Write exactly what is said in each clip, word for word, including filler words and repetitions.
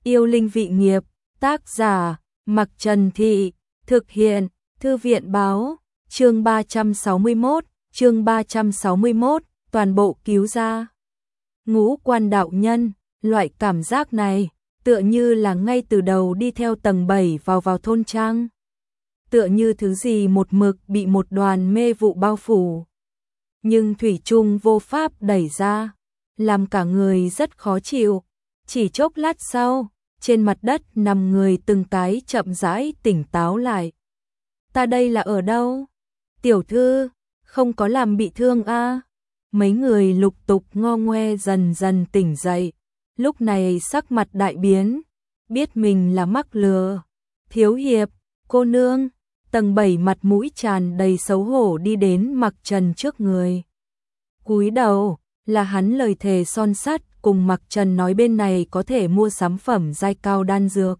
Yêu linh vị nghiệp, tác giả, Mặc Trần Thị, thực hiện, Thư viện báo, chương ba trăm sáu mươi mốt, chương ba trăm sáu mươi mốt, toàn bộ cứu ra. Ngũ Quan đạo nhân, loại cảm giác này, tựa như là ngay từ đầu đi theo tầng bảy vào vào thôn trang. Tựa như thứ gì một mực bị một đoàn mê vụ bao phủ. Nhưng thủy chung vô pháp đẩy ra, làm cả người rất khó chịu. Chỉ chốc lát sau, trên mặt đất nằm người từng cái chậm rãi tỉnh táo lại. Ta đây là ở đâu? Tiểu thư, không có làm bị thương a? À? Mấy người lục tục ngo ngoe dần dần tỉnh dậy, lúc này sắc mặt đại biến, biết mình là mắc lừa. Thiếu hiệp, cô nương, tầng bảy mặt mũi tràn đầy xấu hổ đi đến Mặc Trần trước người. Cúi đầu, là hắn lời thề son sắt cùng Mặc Trần nói bên này có thể mua sắm phẩm giai cao đan dược.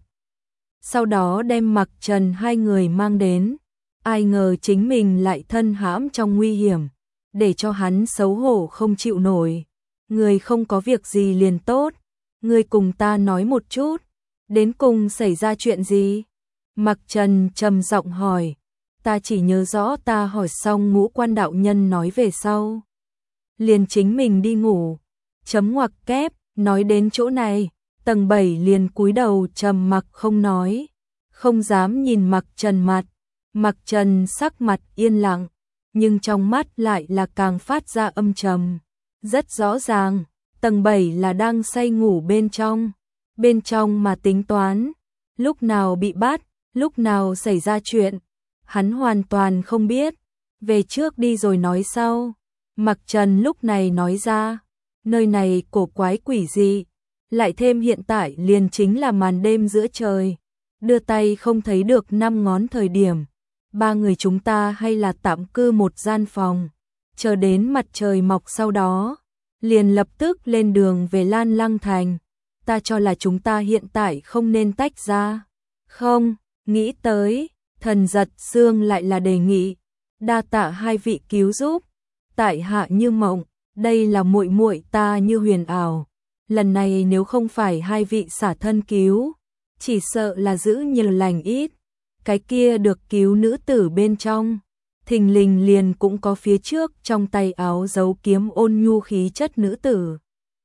Sau đó đem Mặc Trần hai người mang đến, ai ngờ chính mình lại thân hãm trong nguy hiểm, để cho hắn xấu hổ không chịu nổi. Người không có việc gì liền tốt, người cùng ta nói một chút, đến cùng xảy ra chuyện gì? Mặc Trần trầm giọng hỏi, ta chỉ nhớ rõ ta hỏi xong Ngũ Quan đạo nhân nói về sau. Liền chính mình đi ngủ, chấm ngoặc kép, nói đến chỗ này, tầng bảy liền cúi đầu trầm mặc không nói, không dám nhìn Mặc Trần mặt. Mặc Trần sắc mặt yên lặng, nhưng trong mắt lại là càng phát ra âm trầm. Rất rõ ràng, tầng bảy là đang say ngủ bên trong, bên trong mà tính toán, lúc nào bị bắt, lúc nào xảy ra chuyện, hắn hoàn toàn không biết, về trước đi rồi nói sau. Mặc Trần lúc này nói ra, nơi này cổ quái quỷ dị, lại thêm hiện tại liền chính là màn đêm giữa trời, đưa tay không thấy được năm ngón thời điểm, ba người chúng ta hay là tạm cư một gian phòng, chờ đến mặt trời mọc sau đó, liền lập tức lên đường về Lan Lăng Thành. Ta cho là chúng ta hiện tại không nên tách ra. Không, nghĩ tới, Thần Giật Xương lại là đề nghị, đa tạ hai vị cứu giúp. Tại hạ như mộng, đây là muội muội ta Như Huyền ảo. Lần này nếu không phải hai vị xả thân cứu, chỉ sợ là giữ nhiều lành ít. Cái kia được cứu nữ tử bên trong, thình lình liền cũng có phía trước trong tay áo giấu kiếm ôn nhu khí chất nữ tử.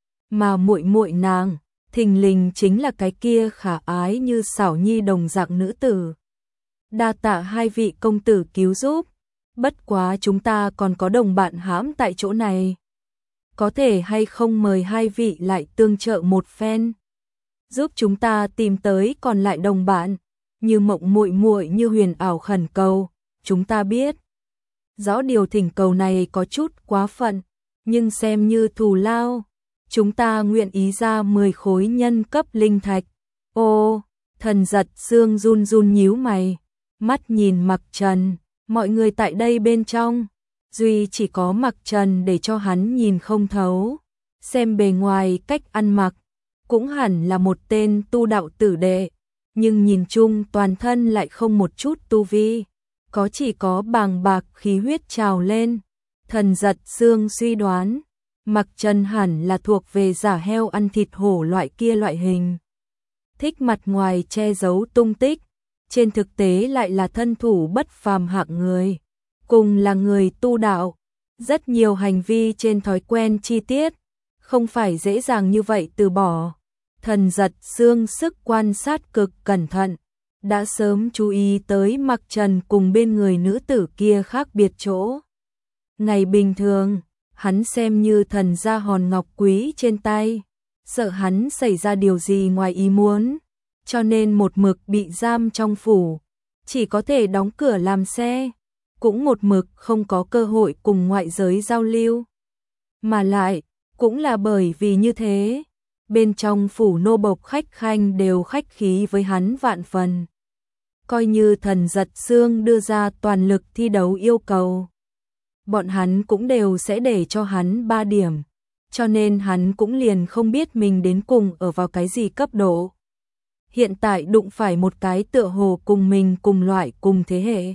Mà muội muội nàng, thình lình chính là cái kia khả ái như xảo nhi đồng dạng nữ tử. Đa tạ hai vị công tử cứu giúp, bất quá chúng ta còn có đồng bạn hãm tại chỗ này. Có thể hay không mời hai vị lại tương trợ một phen, giúp chúng ta tìm tới còn lại đồng bạn. Như mộng muội muội Như Huyền ảo khẩn cầu, chúng ta biết rõ điều thỉnh cầu này có chút quá phận, nhưng xem như thù lao, chúng ta nguyện ý ra mười khối nhân cấp linh thạch. Ô, Thần Giật Xương run run nhíu mày, mắt nhìn Mặc Trần, mọi người tại đây bên trong, duy chỉ có Mặc Trần để cho hắn nhìn không thấu, xem bề ngoài cách ăn mặc, cũng hẳn là một tên tu đạo tử đệ. Nhưng nhìn chung toàn thân lại không một chút tu vi, có chỉ có bàng bạc khí huyết trào lên. Thần Giật Xương suy đoán, Mặc Trần hẳn là thuộc về giả heo ăn thịt hổ loại kia loại hình. Thích mặt ngoài che giấu tung tích, trên thực tế lại là thân thủ bất phàm hạng người. Cùng là người tu đạo, rất nhiều hành vi trên thói quen chi tiết, không phải dễ dàng như vậy từ bỏ. Thần Giật Xương sức quan sát cực cẩn thận, đã sớm chú ý tới Mặc Trần cùng bên người nữ tử kia khác biệt chỗ. Ngày bình thường, hắn xem như thần gia hòn ngọc quý trên tay, sợ hắn xảy ra điều gì ngoài ý muốn, cho nên một mực bị giam trong phủ, chỉ có thể đóng cửa làm xe, cũng một mực không có cơ hội cùng ngoại giới giao lưu. Mà lại, cũng là bởi vì như thế, bên trong phủ nô bộc khách khanh đều khách khí với hắn vạn phần. Coi như Thần Giật Xương đưa ra toàn lực thi đấu yêu cầu, bọn hắn cũng đều sẽ để cho hắn ba điểm, cho nên hắn cũng liền không biết mình đến cùng ở vào cái gì cấp độ. Hiện tại đụng phải một cái tựa hồ cùng mình cùng loại cùng thế hệ,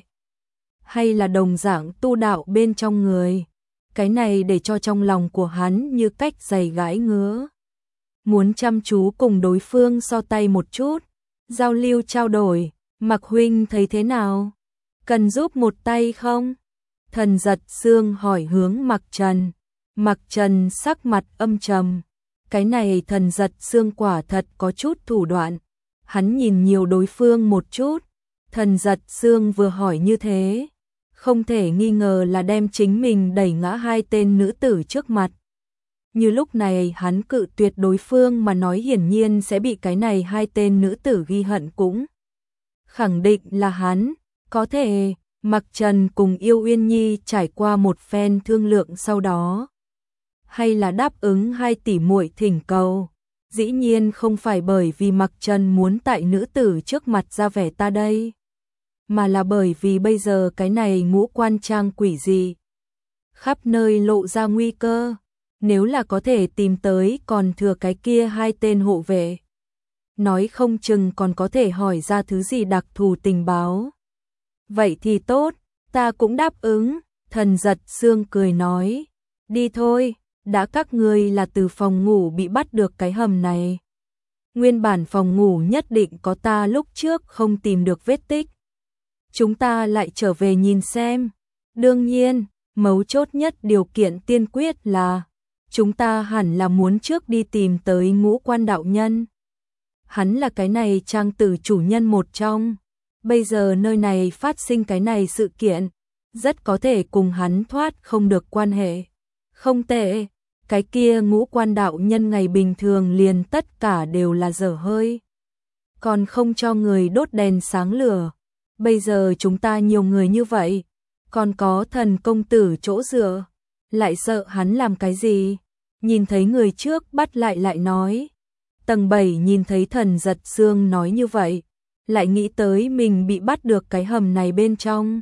hay là đồng dạng tu đạo bên trong người, cái này để cho trong lòng của hắn như cách giày gãi ngứa. muốn chăm chú cùng đối phương so tay một chút, giao lưu trao đổi. Mạc huynh thấy thế nào? Cần giúp một tay không? Thần Giật Xương hỏi hướng Mạc Trần. Mạc Trần sắc mặt âm trầm. Cái này Thần Giật Xương quả thật có chút thủ đoạn. Hắn nhìn nhiều đối phương một chút. Thần Giật Xương vừa hỏi như thế, không thể nghi ngờ là đem chính mình đẩy ngã hai tên nữ tử trước mặt. Như lúc này hắn cự tuyệt đối phương mà nói hiển nhiên sẽ bị cái này hai tên nữ tử ghi hận cũng. Khẳng định là hắn, có thể, Mạc Trần cùng Yêu Uyên Nhi trải qua một phen thương lượng sau đó. Hay là đáp ứng hai tỷ muội thỉnh cầu. Dĩ nhiên không phải bởi vì Mạc Trần muốn tại nữ tử trước mặt ra vẻ ta đây, mà là bởi vì bây giờ cái này ngũ quan trang quỷ gì. Khắp nơi lộ ra nguy cơ, nếu là có thể tìm tới còn thừa cái kia hai tên hộ vệ. Nói không chừng còn có thể hỏi ra thứ gì đặc thù tình báo. Vậy thì tốt, ta cũng đáp ứng, Thần Giật Xương cười nói. Đi thôi, đã các ngươi là từ phòng ngủ bị bắt được cái hầm này. Nguyên bản phòng ngủ nhất định có ta lúc trước không tìm được vết tích. Chúng ta lại trở về nhìn xem. Đương nhiên, mấu chốt nhất điều kiện tiên quyết là chúng ta hẳn là muốn trước đi tìm tới Ngũ Quan đạo nhân. Hắn là cái này trang tử chủ nhân một trong. Bây giờ nơi này phát sinh cái này sự kiện, rất có thể cùng hắn thoát không được quan hệ. Không tệ, cái kia Ngũ Quan đạo nhân ngày bình thường liền tất cả đều là dở hơi. Còn không cho người đốt đèn sáng lửa. Bây giờ chúng ta nhiều người như vậy, còn có Thần công tử chỗ dựa, lại sợ hắn làm cái gì? Nhìn thấy người trước bắt lại lại nói. Tầng bảy nhìn thấy Thần Giật Xương nói như vậy, lại nghĩ tới mình bị bắt được cái hầm này bên trong.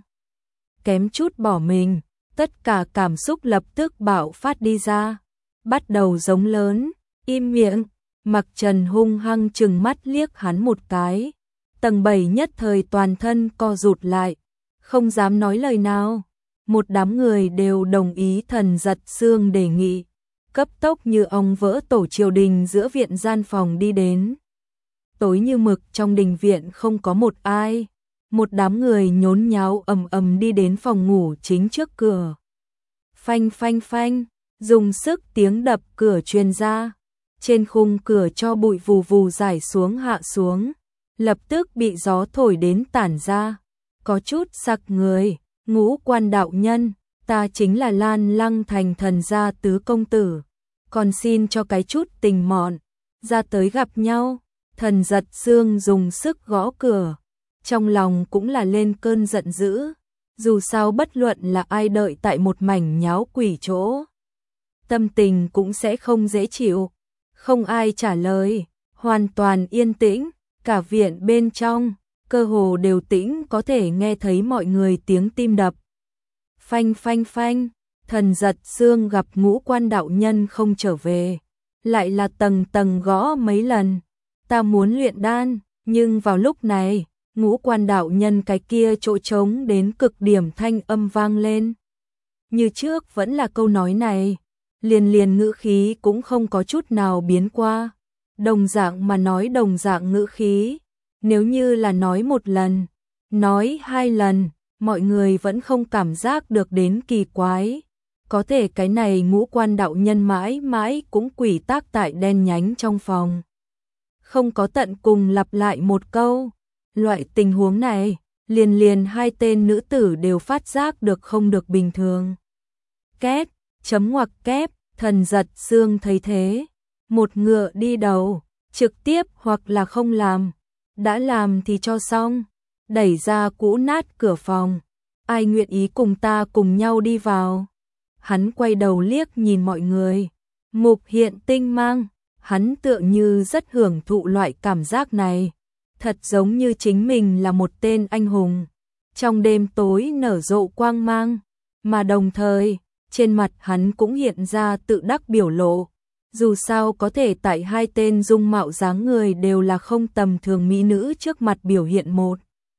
Kém chút bỏ mình, tất cả cảm xúc lập tức bạo phát đi ra, bắt đầu giống lớn, im miệng. Mạc Trần hung hăng trừng mắt liếc hắn một cái. Tầng bảy nhất thời toàn thân co rụt lại, không dám nói lời nào. Một đám người đều đồng ý Thần Giật Xương đề nghị, cấp tốc như ong vỡ tổ triều đình giữa viện gian phòng đi đến. Tối như mực trong đình viện không có một ai, một đám người nhốn nháo ầm ầm đi đến phòng ngủ chính trước cửa. Phanh phanh phanh, dùng sức tiếng đập cửa truyền ra, trên khung cửa cho bụi vù vù rải xuống hạ xuống, lập tức bị gió thổi đến tản ra, có chút sặc người. Ngũ Quan đạo nhân, ta chính là Lan Lăng thành Thần gia tứ công tử, còn xin cho cái chút tình mọn, ra tới gặp nhau. Thần Giật Xương dùng sức gõ cửa, trong lòng cũng là lên cơn giận dữ, dù sao bất luận là ai đợi tại một mảnh nháo quỷ chỗ, tâm tình cũng sẽ không dễ chịu. Không ai trả lời, hoàn toàn yên tĩnh, cả viện bên trong cơ hồ đều tĩnh, có thể nghe thấy mọi người tiếng tim đập. Phanh phanh phanh, Thần Giật Xương gặp Ngũ Quan đạo nhân không trở về, lại là tầng tầng gõ mấy lần. Ta muốn luyện đan, nhưng vào lúc này, Ngũ Quan đạo nhân cái kia chỗ trống đến cực điểm thanh âm vang lên. Như trước vẫn là câu nói này, liền liền ngữ khí cũng không có chút nào biến qua. Đồng dạng mà nói đồng dạng ngữ khí. Nếu như là nói một lần, nói hai lần, mọi người vẫn không cảm giác được đến kỳ quái. Có thể cái này Ngũ Quan đạo nhân mãi mãi cũng quỷ tác tại đen nhánh trong phòng. Không có tận cùng lặp lại một câu. Loại tình huống này, liền liền hai tên nữ tử đều phát giác được không được bình thường. Két, chấm ngoặc kép, Thần Giật Xương thấy thế. Một ngựa đi đầu, trực tiếp hoặc là không làm. Đã làm thì cho xong, đẩy ra cũ nát cửa phòng. Ai nguyện ý cùng ta cùng nhau đi vào? Hắn quay đầu liếc nhìn mọi người, mục hiện tinh mang, hắn tựa như rất hưởng thụ loại cảm giác này. Thật giống như chính mình là một tên anh hùng, trong đêm tối nở rộ quang mang, mà đồng thời, trên mặt hắn cũng hiện ra tự đắc biểu lộ. Dù sao có thể tại hai tên dung mạo dáng người đều là không tầm thường mỹ nữ trước mặt biểu hiện một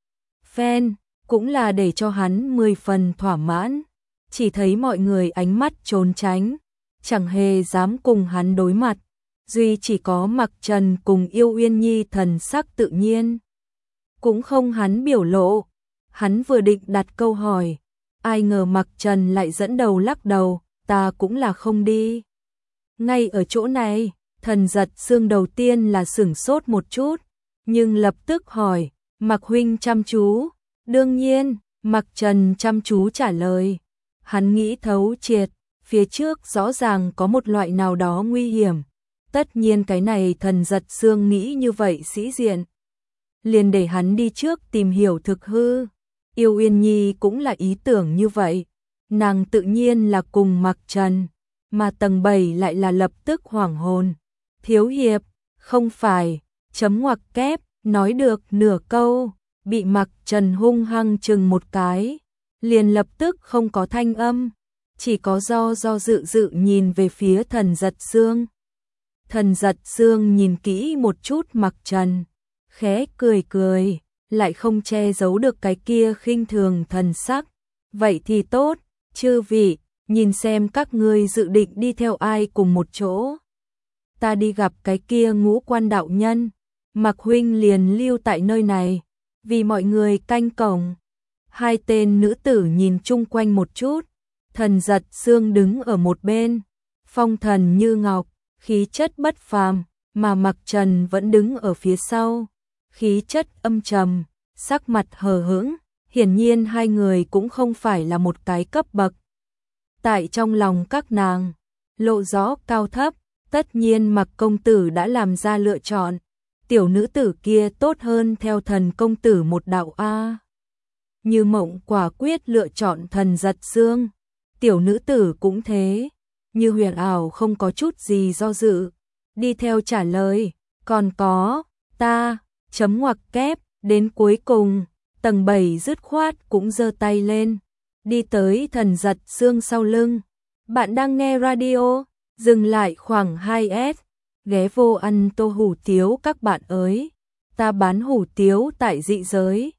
phen, cũng là để cho hắn mười phần thỏa mãn. Chỉ thấy mọi người ánh mắt trốn tránh, chẳng hề dám cùng hắn đối mặt. duy chỉ có Mặc Trần cùng Yêu Uyên Nhi thần sắc tự nhiên. Cũng không hắn biểu lộ, hắn vừa định đặt câu hỏi, ai ngờ Mặc Trần lại dẫn đầu lắc đầu, ta cũng là không đi. Ngay ở chỗ này, Thần Giật Xương đầu tiên là sửng sốt một chút, nhưng lập tức hỏi, Mặc huynh chăm chú, đương nhiên, Mặc Trần chăm chú trả lời, hắn nghĩ thấu triệt, phía trước rõ ràng có một loại nào đó nguy hiểm, tất nhiên cái này Thần Giật Xương nghĩ như vậy sĩ diện. Liền để hắn đi trước tìm hiểu thực hư. Yêu Uyên Nhi cũng là ý tưởng như vậy, nàng tự nhiên là cùng Mặc Trần, mà tầng bảy lại là lập tức hoảng hồn. Thiếu hiệp, không phải, chấm ngoặc kép, nói được nửa câu, bị Mặc Trần hung hăng chừng một cái, liền lập tức không có thanh âm, chỉ có do do dự dự nhìn về phía Thần Giật Xương. Thần Giật Xương nhìn kỹ một chút Mặc Trần, khẽ cười cười, lại không che giấu được cái kia khinh thường thần sắc. Vậy thì tốt, chư vị, nhìn xem các ngươi dự định đi theo ai cùng một chỗ. Ta đi gặp cái kia Ngũ Quan đạo nhân, Mặc huynh liền lưu tại nơi này, vì mọi người canh cổng. Hai tên nữ tử nhìn chung quanh một chút, Thần Giật Xương đứng ở một bên, phong thần như ngọc, khí chất bất phàm, mà Mặc Trần vẫn đứng ở phía sau, khí chất âm trầm, sắc mặt hờ hững, hiển nhiên hai người cũng không phải là một cái cấp bậc. Tại trong lòng các nàng, lộ rõ cao thấp, tất nhiên Mặc công tử đã làm ra lựa chọn, tiểu nữ tử kia tốt hơn theo Thần công tử một đạo a. Như Mộng quả quyết lựa chọn Thần Giật Xương, tiểu nữ tử cũng thế, Như Huyền Ảo không có chút gì do dự, đi theo trả lời, còn có, ta, chấm ngoặc kép, đến cuối cùng, tầng bảy dứt khoát cũng giơ tay lên, đi tới Thần Giật Xương sau lưng. Bạn đang nghe radio, dừng lại khoảng hai S, ghé vô ăn tô hủ tiếu các bạn ơi, ta bán hủ tiếu tại dị giới.